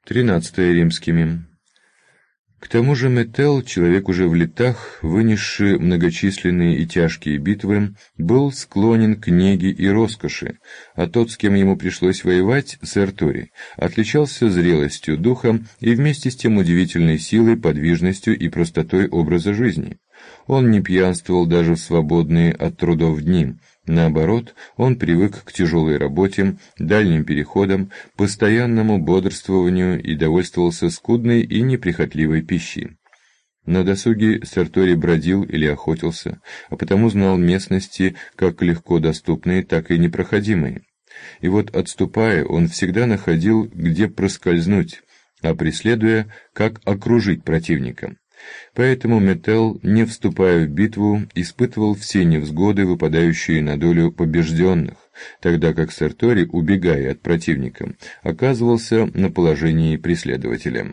13 римскими. К тому же Метелл, человек уже в летах, вынесший многочисленные и тяжкие битвы, был склонен к неге и роскоши, а тот, с кем ему пришлось воевать, Сертори, отличался зрелостью духа и вместе с тем удивительной силой, подвижностью и простотой образа жизни. Он не пьянствовал даже в свободные от трудов дни. Наоборот, он привык к тяжелой работе, дальним переходам, постоянному бодрствованию и довольствовался скудной и неприхотливой пищей. На досуге Сертори бродил или охотился, а потому знал местности как легко доступные, так и непроходимые. И вот, отступая, он всегда находил, где проскользнуть, а преследуя, как окружить противника. Поэтому Метелл, не вступая в битву, испытывал все невзгоды, выпадающие на долю побежденных, тогда как Сертори, убегая от противника, оказывался на положении преследователя.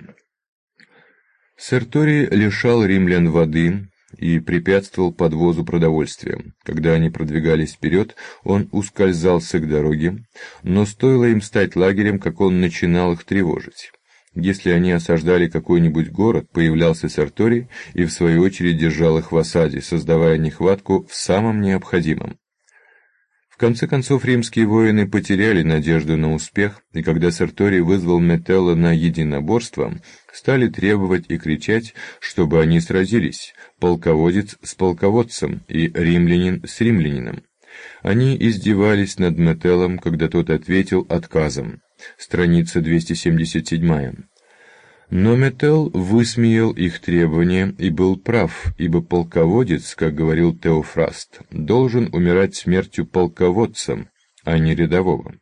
Сертори лишал римлян воды и препятствовал подвозу продовольствия. Когда они продвигались вперед, он ускользался к дороге, но стоило им стать лагерем, как он начинал их тревожить. Если они осаждали какой-нибудь город, появлялся Сертори и в свою очередь держал их в осаде, создавая нехватку в самом необходимом. В конце концов римские воины потеряли надежду на успех, и когда Сертори вызвал Метелла на единоборство, стали требовать и кричать, чтобы они сразились, полководец с полководцем и римлянин с римлянином. Они издевались над Метеллом, когда тот ответил отказом. Страница 277. Но Метелл высмеял их требования и был прав, ибо полководец, как говорил Теофраст, должен умирать смертью полководца, а не рядового.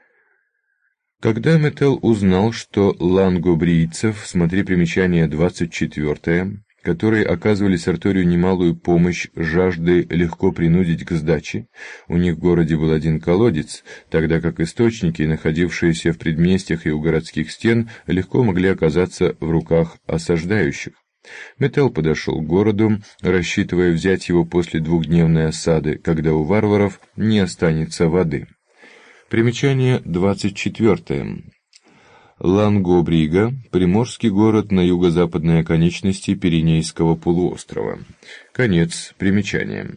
Когда Метелл узнал, что лангобрийцев, смотри примечание 24, которые оказывали Серторию немалую помощь, жаждой легко принудить к сдаче, у них в городе был один колодец, тогда как источники, находившиеся в предместьях и у городских стен, легко могли оказаться в руках осаждающих. Метелл подошел к городу, рассчитывая взять его после двухдневной осады, когда у варваров не останется воды. Примечание 24. Лангобрига – приморский город на юго-западной оконечности Пиренейского полуострова. Конец примечания.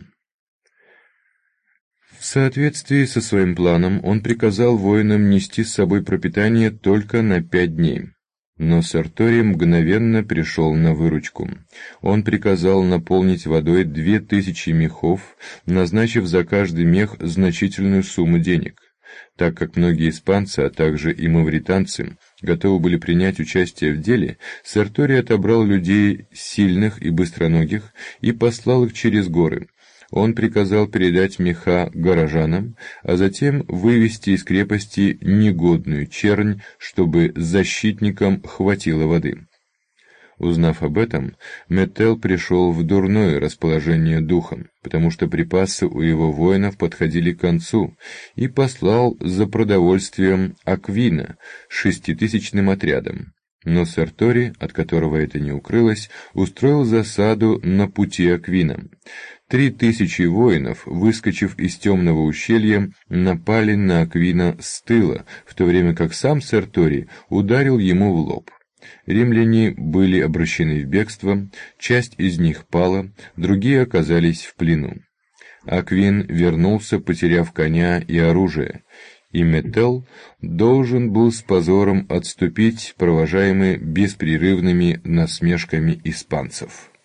В соответствии со своим планом он приказал воинам нести с собой пропитание только на 5 дней. Но Сертори мгновенно пришел на выручку. Он приказал наполнить водой 2000 мехов, назначив за каждый мех значительную сумму денег. Так как многие испанцы, а также и мавританцы, готовы были принять участие в деле, Сертори отобрал людей сильных и быстроногих и послал их через горы. Он приказал передать меха горожанам, а затем вывести из крепости негодную чернь, чтобы защитникам хватило воды. Узнав об этом, Метелл пришел в дурное расположение духом, потому что припасы у его воинов подходили к концу, и послал за продовольствием Аквина 6000-ным отрядом. Но Сертори, от которого это не укрылось, устроил засаду на пути Аквина. 3000 воинов, выскочив из темного ущелья, напали на Аквина с тыла, в то время как сам Сертори ударил ему в лоб. Римляне были обращены в бегство, часть из них пала, другие оказались в плену. Аквин вернулся, потеряв коня и оружие, и Метелл должен был с позором отступить, провожаемый беспрерывными насмешками испанцев.